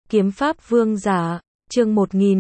Kiếm pháp vương giả, chương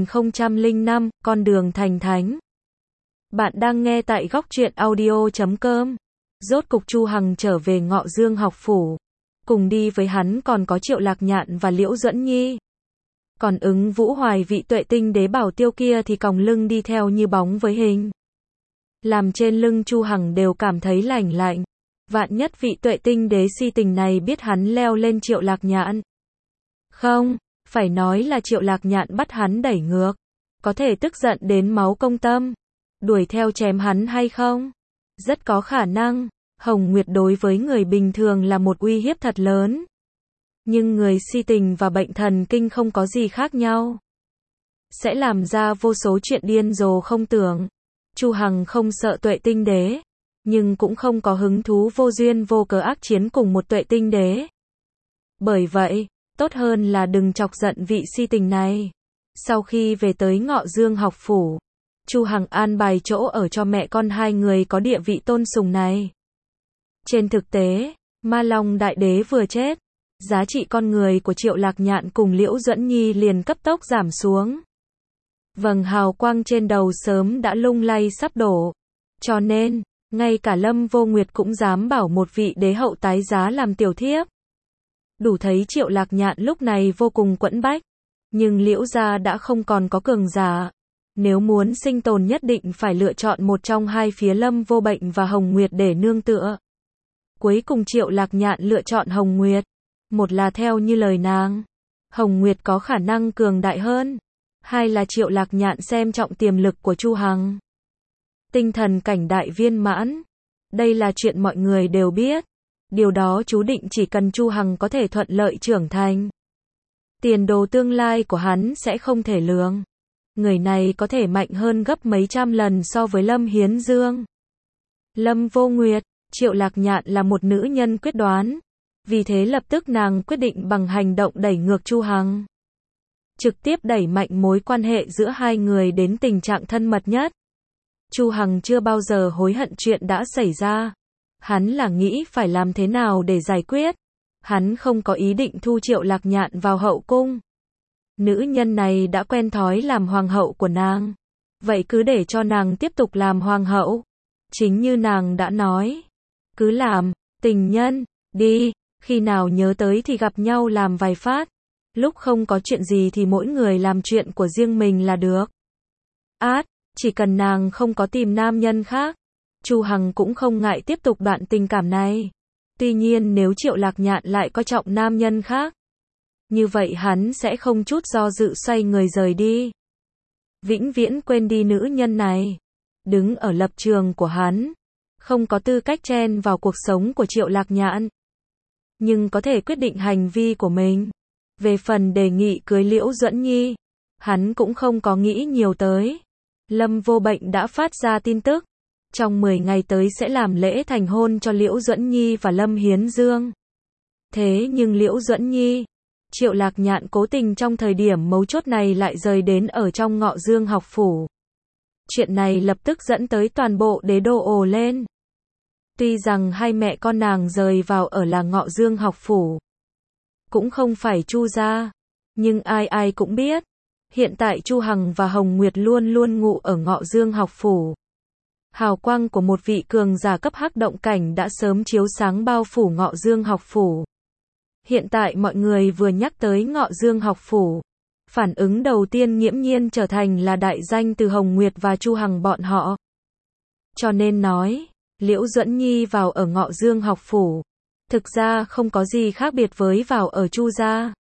1005, con đường thành thánh. Bạn đang nghe tại góc truyện audio.com. Rốt cục Chu Hằng trở về Ngọ Dương học phủ. Cùng đi với hắn còn có Triệu Lạc Nhạn và Liễu Duẫn Nhi. Còn Ứng Vũ Hoài vị Tuệ Tinh Đế bảo tiêu kia thì còng lưng đi theo như bóng với hình. Làm trên lưng Chu Hằng đều cảm thấy lạnh lạnh. Vạn nhất vị Tuệ Tinh Đế si tình này biết hắn leo lên Triệu Lạc Nhạn. Không, phải nói là Triệu Lạc Nhạn bắt hắn đẩy ngược. Có thể tức giận đến máu công tâm. Đuổi theo chém hắn hay không? Rất có khả năng. Hồng Nguyệt đối với người bình thường là một uy hiếp thật lớn. Nhưng người si tình và bệnh thần kinh không có gì khác nhau. Sẽ làm ra vô số chuyện điên rồ không tưởng. Chu Hằng không sợ Tuệ Tinh Đế. Nhưng cũng không có hứng thú vô duyên vô cớ ác chiến cùng một Tuệ Tinh Đế. Bởi vậy, tốt hơn là đừng chọc giận vị si tình này. Sau khi về tới Ngọ Dương học phủ, Chu Hằng an bài chỗ ở cho mẹ con hai người có địa vị tôn sùng này. Trên thực tế, Ma Long Đại Đế vừa chết, giá trị con người của Triệu Lạc Nhạn cùng Liễu Duẫn Nhi liền cấp tốc giảm xuống. Vầng hào quang trên đầu sớm đã lung lay sắp đổ. Cho nên, ngay cả Lâm Vô Nguyệt cũng dám bảo một vị đế hậu tái giá làm tiểu thiếp. Đủ thấy Triệu Lạc Nhạn lúc này vô cùng quẫn bách. Nhưng Liễu gia đã không còn có cường giả. Nếu muốn sinh tồn nhất định phải lựa chọn một trong hai phía Lâm Vô Bệnh và Hồng Nguyệt để nương tựa. Cuối cùng Triệu Lạc Nhạn lựa chọn Hồng Nguyệt. Một là theo như lời nàng, Hồng Nguyệt có khả năng cường đại hơn. Hai là Triệu Lạc Nhạn xem trọng tiềm lực của Chu Hằng. Tinh thần cảnh đại viên mãn. Đây là chuyện mọi người đều biết. Điều đó chú định chỉ cần Chu Hằng có thể thuận lợi trưởng thành. Tiền đồ tương lai của hắn sẽ không thể lường. Người này có thể mạnh hơn gấp mấy trăm lần so với Lâm Hiến Dương. Lâm Vô Nguyệt, Triệu Lạc Nhạn là một nữ nhân quyết đoán. Vì thế lập tức nàng quyết định bằng hành động đẩy ngược Chu Hằng. Trực tiếp đẩy mạnh mối quan hệ giữa hai người đến tình trạng thân mật nhất. Chu Hằng chưa bao giờ hối hận chuyện đã xảy ra. Hắn là nghĩ phải làm thế nào để giải quyết. Hắn không có ý định thu Triệu Lạc Nhạn vào hậu cung. Nữ nhân này đã quen thói làm hoàng hậu của nàng. Vậy cứ để cho nàng tiếp tục làm hoàng hậu. Chính như nàng đã nói. Cứ làm, tình nhân, đi, khi nào nhớ tới thì gặp nhau làm vài phát. Lúc không có chuyện gì thì mỗi người làm chuyện của riêng mình là được. Chỉ cần nàng không có tìm nam nhân khác. Chu Hằng cũng không ngại tiếp tục đoạn tình cảm này. Tuy nhiên nếu Triệu Lạc Nhạn lại coi trọng nam nhân khác, như vậy hắn sẽ không chút do dự xoay người rời đi. Vĩnh viễn quên đi nữ nhân này. Đứng ở lập trường của hắn, không có tư cách chen vào cuộc sống của Triệu Lạc Nhạn. Nhưng có thể quyết định hành vi của mình. Về phần đề nghị cưới Liễu Duẫn Nhi, hắn cũng không có nghĩ nhiều tới. Lâm Vô Bệnh đã phát ra tin tức. Trong 10 ngày tới sẽ làm lễ thành hôn cho Liễu Duẫn Nhi và Lâm Hiến Dương. Thế nhưng Liễu Duẫn Nhi, Triệu Lạc Nhạn cố tình trong thời điểm mấu chốt này lại rời đến ở trong Ngọ Dương học phủ. Chuyện này lập tức dẫn tới toàn bộ đế đô ồ lên. Tuy rằng hai mẹ con nàng rời vào ở là Ngọ Dương học phủ, cũng không phải Chu gia, nhưng ai ai cũng biết, hiện tại Chu Hằng và Hồng Nguyệt luôn luôn ngụ ở Ngọ Dương học phủ. Hào quang của một vị cường giả cấp hắc động cảnh đã sớm chiếu sáng bao phủ Ngọ Dương học phủ. Hiện tại mọi người vừa nhắc tới Ngọ Dương học phủ, phản ứng đầu tiên nghiễm nhiên trở thành là đại danh từ Hồng Nguyệt và Chu Hằng bọn họ. Cho nên nói, Liễu Duẫn Nhi vào ở Ngọ Dương học phủ, thực ra không có gì khác biệt với vào ở Chu gia.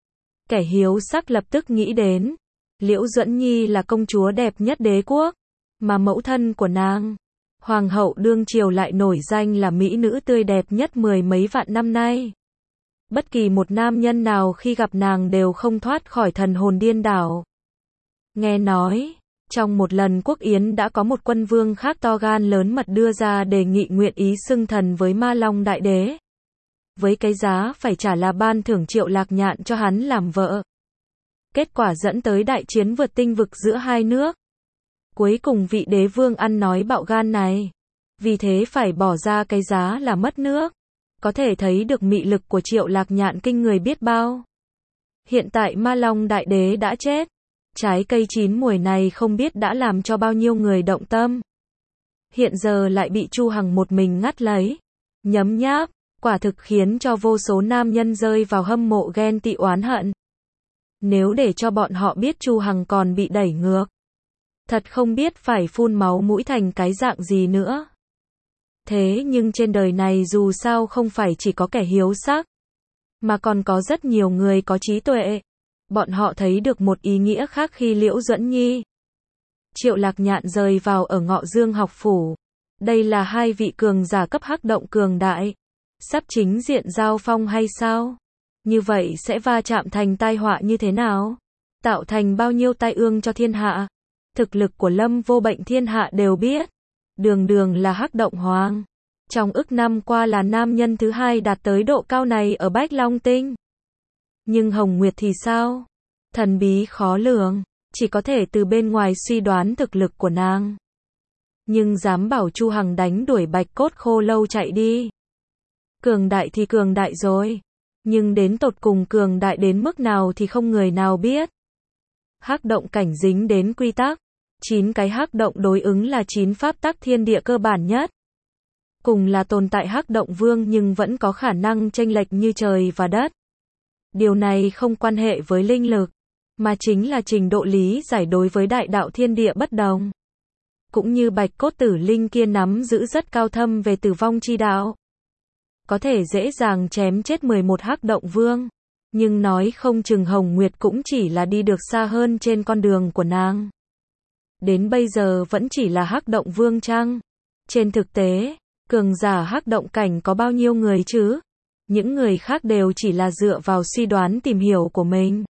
Kẻ hiếu sắc lập tức nghĩ đến, Liễu Duẫn Nhi là công chúa đẹp nhất đế quốc, mà mẫu thân của nàng, hoàng hậu đương triều lại nổi danh là mỹ nữ tươi đẹp nhất mười mấy vạn năm nay. Bất kỳ một nam nhân nào khi gặp nàng đều không thoát khỏi thần hồn điên đảo. Nghe nói, trong một lần quốc yến đã có một quân vương khác to gan lớn mật đưa ra đề nghị nguyện ý xưng thần với Ma Long Đại Đế. Với cái giá phải trả là ban thưởng Triệu Lạc Nhạn cho hắn làm vợ. Kết quả dẫn tới đại chiến vượt tinh vực giữa hai nước. Cuối cùng vị đế vương ăn nói bạo gan này, vì thế phải bỏ ra cái giá là mất nước. Có thể thấy được mị lực của Triệu Lạc Nhạn kinh người biết bao. Hiện tại Ma Long Đại Đế đã chết. Trái cây chín muồi này không biết đã làm cho bao nhiêu người động tâm. Hiện giờ lại bị Chu Hằng một mình ngắt lấy, nhấm nháp, quả thực khiến cho vô số nam nhân rơi vào hâm mộ ghen tị oán hận. Nếu để cho bọn họ biết Chu Hằng còn bị đẩy ngược, thật không biết phải phun máu mũi thành cái dạng gì nữa. Thế nhưng trên đời này dù sao không phải chỉ có kẻ hiếu sắc, mà còn có rất nhiều người có trí tuệ. Bọn họ thấy được một ý nghĩa khác khi Liễu Duẫn Nhi, Triệu Lạc Nhạn rời vào ở Ngọ Dương học phủ. Đây là hai vị cường giả cấp hắc động cường đại, sắp chính diện giao phong hay sao? Như vậy sẽ va chạm thành tai họa như thế nào? Tạo thành bao nhiêu tai ương cho thiên hạ? Thực lực của Lâm Vô Bệnh thiên hạ đều biết. Đường đường là hắc động hoàng. Trong ức năm qua là nam nhân thứ hai đạt tới độ cao này ở Bách Long Tinh. Nhưng Hồng Nguyệt thì sao? Thần bí khó lường, chỉ có thể từ bên ngoài suy đoán thực lực của nàng. Nhưng dám bảo Chu Hằng đánh đuổi Bạch Cốt Khô Lâu chạy đi. Cường đại thì cường đại rồi, nhưng đến tột cùng cường đại đến mức nào thì không người nào biết. Hắc động cảnh dính đến quy tắc, 9 cái hắc động đối ứng là 9 pháp tắc thiên địa cơ bản nhất. Cùng là tồn tại hắc động vương nhưng vẫn có khả năng chênh lệch như trời và đất. Điều này không quan hệ với linh lực, mà chính là trình độ lý giải đối với đại đạo thiên địa bất đồng. Cũng như Bạch Cốt Tử Linh kia nắm giữ rất cao thâm về tử vong chi đạo, có thể dễ dàng chém chết 11 hắc động vương, nhưng nói không chừng Hồng Nguyệt cũng chỉ là đi được xa hơn trên con đường của nàng. Đến bây giờ vẫn chỉ là hắc động vương chăng? Trên thực tế, cường giả hắc động cảnh có bao nhiêu người chứ? Những người khác đều chỉ là dựa vào suy đoán tìm hiểu của mình.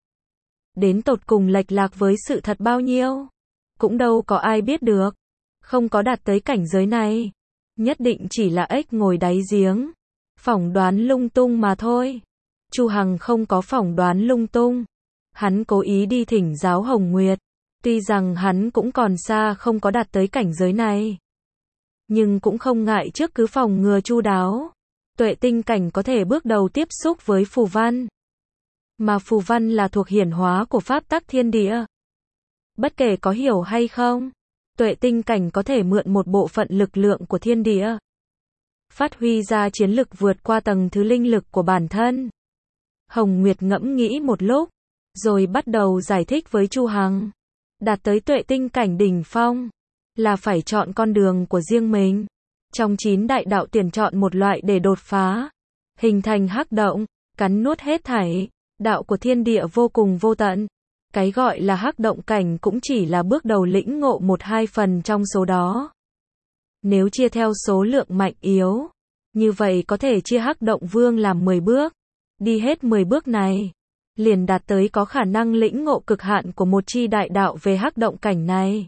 Đến tột cùng lệch lạc với sự thật bao nhiêu? Cũng đâu có ai biết được. Không có đạt tới cảnh giới này. Nhất định chỉ là ếch ngồi đáy giếng. Phỏng đoán lung tung mà thôi. Chu Hằng không có phỏng đoán lung tung. Hắn cố ý đi thỉnh giáo Hồng Nguyệt. Tuy rằng hắn cũng còn xa không có đạt tới cảnh giới này, nhưng cũng không ngại trước cứ phòng ngừa chu đáo. Tuệ tinh cảnh có thể bước đầu tiếp xúc với phù văn. Mà phù văn là thuộc hiển hóa của pháp tắc thiên địa. Bất kể có hiểu hay không, tuệ tinh cảnh có thể mượn một bộ phận lực lượng của thiên địa, phát huy ra chiến lực vượt qua tầng thứ linh lực của bản thân. Hồng Nguyệt ngẫm nghĩ một lúc, rồi bắt đầu giải thích với Chu Hằng. Đạt tới tuệ tinh cảnh đỉnh phong, là phải chọn con đường của riêng mình. Trong 9 đại đạo tuyển chọn một loại để đột phá, hình thành hắc động, cắn nuốt hết thảy. Đạo của thiên địa vô cùng vô tận. Cái gọi là hắc động cảnh cũng chỉ là bước đầu lĩnh ngộ 1-2 phần trong số đó. Nếu chia theo số lượng mạnh yếu, như vậy có thể chia hắc động vương làm 10 bước. Đi hết 10 bước này, liền đạt tới có khả năng lĩnh ngộ cực hạn của một chi đại đạo về hắc động cảnh này.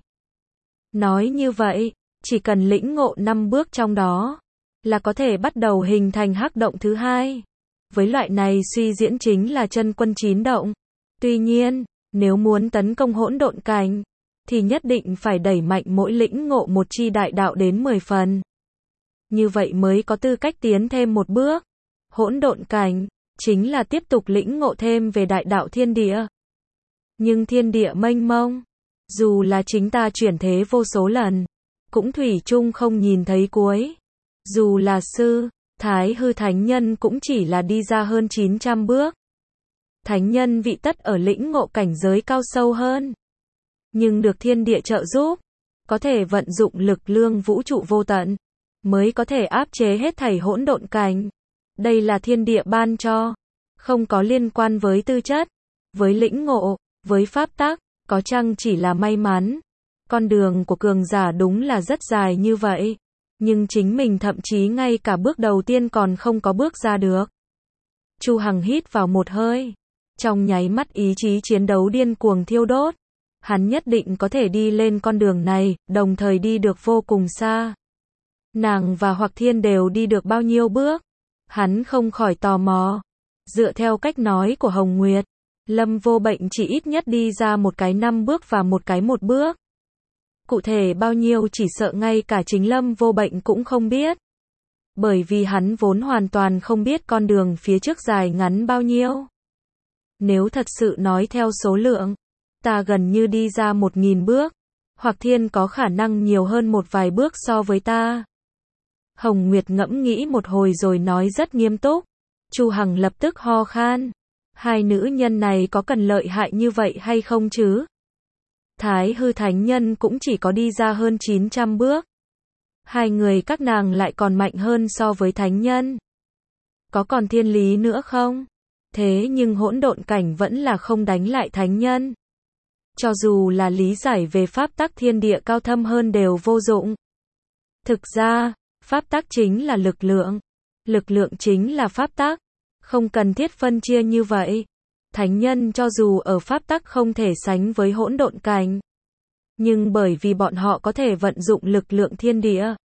Nói như vậy, chỉ cần lĩnh ngộ 5 bước trong đó, là có thể bắt đầu hình thành hắc động thứ hai. Với loại này suy diễn chính là chân quân 9 động. Tuy nhiên, nếu muốn tấn công hỗn độn cảnh, thì nhất định phải đẩy mạnh mỗi lĩnh ngộ một chi đại đạo đến 10 phần. Như vậy mới có tư cách tiến thêm một bước. Hỗn độn cảnh, chính là tiếp tục lĩnh ngộ thêm về đại đạo thiên địa. Nhưng thiên địa mênh mông, dù là chính ta chuyển thế vô số lần, cũng thủy chung không nhìn thấy cuối. Dù là sư, Thái Hư Thánh Nhân cũng chỉ là đi ra hơn 900 bước. Thánh Nhân vị tất ở lĩnh ngộ cảnh giới cao sâu hơn, nhưng được thiên địa trợ giúp, có thể vận dụng lực lượng vũ trụ vô tận, mới có thể áp chế hết thảy hỗn độn cảnh. Đây là thiên địa ban cho, không có liên quan với tư chất, với lĩnh ngộ, với pháp tắc, có chăng chỉ là may mắn. Con đường của cường giả đúng là rất dài như vậy, nhưng chính mình thậm chí ngay cả bước đầu tiên còn không có bước ra được. Chu Hằng hít vào một hơi, trong nháy mắt ý chí chiến đấu điên cuồng thiêu đốt. Hắn nhất định có thể đi lên con đường này, đồng thời đi được vô cùng xa. Nàng và Hoặc Thiên đều đi được bao nhiêu bước? Hắn không khỏi tò mò. Dựa theo cách nói của Hồng Nguyệt, Lâm Vô Bệnh chỉ ít nhất đi ra một cái 5 bước và một cái 1 bước. Cụ thể bao nhiêu chỉ sợ ngay cả chính Lâm Vô Bệnh cũng không biết. Bởi vì hắn vốn hoàn toàn không biết con đường phía trước dài ngắn bao nhiêu. Nếu thật sự nói theo số lượng, ta gần như đi ra 1.000 bước. Hoặc Thiên có khả năng nhiều hơn một vài bước so với ta. Hồng Nguyệt ngẫm nghĩ một hồi rồi nói rất nghiêm túc. Chu Hằng lập tức ho khan. Hai nữ nhân này có cần lợi hại như vậy hay không chứ? Thái hư thánh nhân cũng chỉ có đi ra hơn 900 bước. Hai người các nàng lại còn mạnh hơn so với thánh nhân. Có còn thiên lý nữa không? Thế nhưng hỗn độn cảnh vẫn là không đánh lại thánh nhân. Cho dù là lý giải về pháp tắc thiên địa cao thâm hơn đều vô dụng. Thực ra, pháp tắc chính là lực lượng. Lực lượng chính là pháp tắc. Không cần thiết phân chia như vậy. Thánh nhân cho dù ở pháp tắc không thể sánh với hỗn độn cảnh. Nhưng bởi vì bọn họ có thể vận dụng lực lượng thiên địa.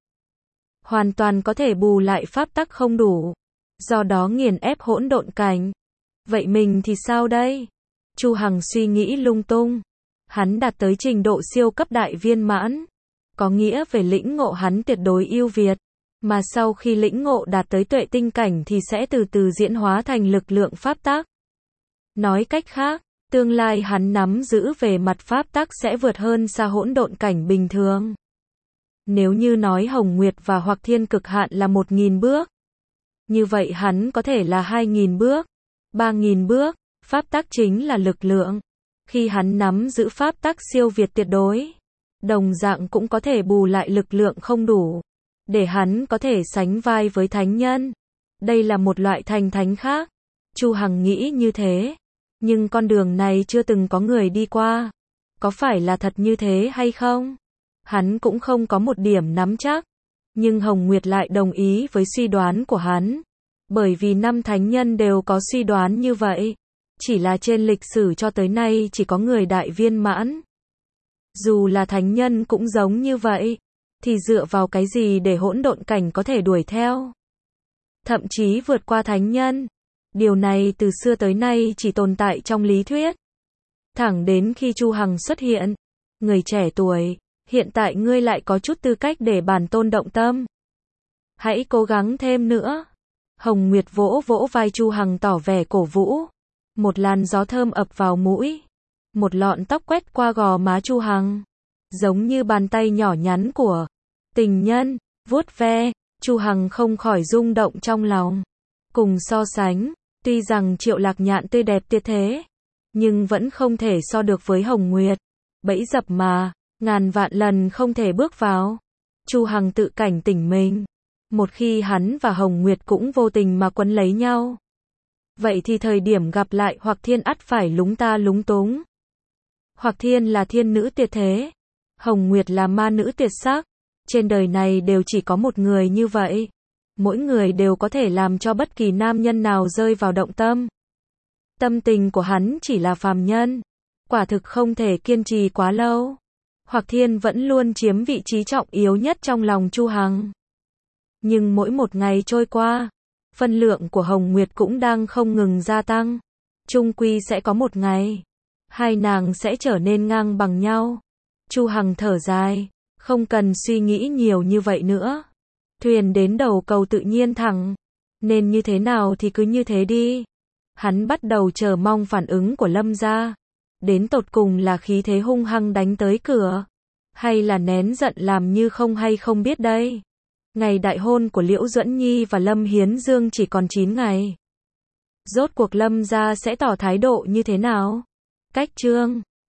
Hoàn toàn có thể bù lại pháp tắc không đủ. Do đó nghiền ép hỗn độn cảnh. Vậy mình thì sao đây? Chu Hằng suy nghĩ lung tung. Hắn đạt tới trình độ siêu cấp đại viên mãn. Có nghĩa về lĩnh ngộ hắn tuyệt đối ưu việt. Mà sau khi lĩnh ngộ đạt tới tuệ tinh cảnh thì sẽ từ từ diễn hóa thành lực lượng pháp tắc. Nói cách khác, tương lai hắn nắm giữ về mặt pháp tắc sẽ vượt hơn xa hỗn độn cảnh bình thường. Nếu như nói Hồng Nguyệt và Hoặc Thiên cực hạn là 1.000 bước. Như vậy hắn có thể là 2.000 bước, 3.000 bước, pháp tắc chính là lực lượng. Khi hắn nắm giữ pháp tắc siêu việt tuyệt đối, đồng dạng cũng có thể bù lại lực lượng không đủ, để hắn có thể sánh vai với thánh nhân. Đây là một loại thành thánh khác. Chu Hằng nghĩ như thế. Nhưng con đường này chưa từng có người đi qua. Có phải là thật như thế hay không? Hắn cũng không có một điểm nắm chắc. Nhưng Hồng Nguyệt lại đồng ý với suy đoán của hắn. Bởi vì 5 thánh nhân đều có suy đoán như vậy. Chỉ là trên lịch sử cho tới nay chỉ có người đại viên mãn. Dù là thánh nhân cũng giống như vậy. Thì dựa vào cái gì để hỗn độn cảnh có thể đuổi theo? Thậm chí vượt qua thánh nhân. Điều này từ xưa tới nay chỉ tồn tại trong lý thuyết. Thẳng đến khi Chu Hằng xuất hiện. Người trẻ tuổi, hiện tại ngươi lại có chút tư cách để bản tôn động tâm. Hãy cố gắng thêm nữa. Hồng Nguyệt vỗ vỗ vai Chu Hằng tỏ vẻ cổ vũ. Một làn gió thơm ập vào mũi. Một lọn tóc quét qua gò má Chu Hằng. Giống như bàn tay nhỏ nhắn của tình nhân, vuốt ve. Chu Hằng không khỏi rung động trong lòng. Cùng so sánh, tuy rằng Triệu Lạc Nhạn tươi đẹp tuyệt thế, nhưng vẫn không thể so được với Hồng Nguyệt. Bẫy dập mà, ngàn vạn lần không thể bước vào. Chu Hằng tự cảnh tỉnh mình. Một khi hắn và Hồng Nguyệt cũng vô tình mà quấn lấy nhau. Vậy thì thời điểm gặp lại Hoặc Thiên ắt phải lúng ta lúng túng. Hoặc Thiên là thiên nữ tuyệt thế. Hồng Nguyệt là ma nữ tuyệt sắc. Trên đời này đều chỉ có một người như vậy. Mỗi người đều có thể làm cho bất kỳ nam nhân nào rơi vào động tâm. Tâm tình của hắn chỉ là phàm nhân. Quả thực không thể kiên trì quá lâu. Hoặc Thiên vẫn luôn chiếm vị trí trọng yếu nhất trong lòng Chu Hằng. Nhưng mỗi một ngày trôi qua, phân lượng của Hồng Nguyệt cũng đang không ngừng gia tăng. Chung quy sẽ có một ngày, hai nàng sẽ trở nên ngang bằng nhau. Chu Hằng thở dài, không cần suy nghĩ nhiều như vậy nữa. Thuyền đến đầu cầu tự nhiên thẳng, nên như thế nào thì cứ như thế đi. Hắn bắt đầu chờ mong phản ứng của Lâm gia. Đến tột cùng là khí thế hung hăng đánh tới cửa, hay là nén giận làm như không hay không biết đây. Ngày đại hôn của Liễu Duẫn Nhi và Lâm Hiến Dương chỉ còn 9 ngày. Rốt cuộc Lâm gia sẽ tỏ thái độ như thế nào? Cách chương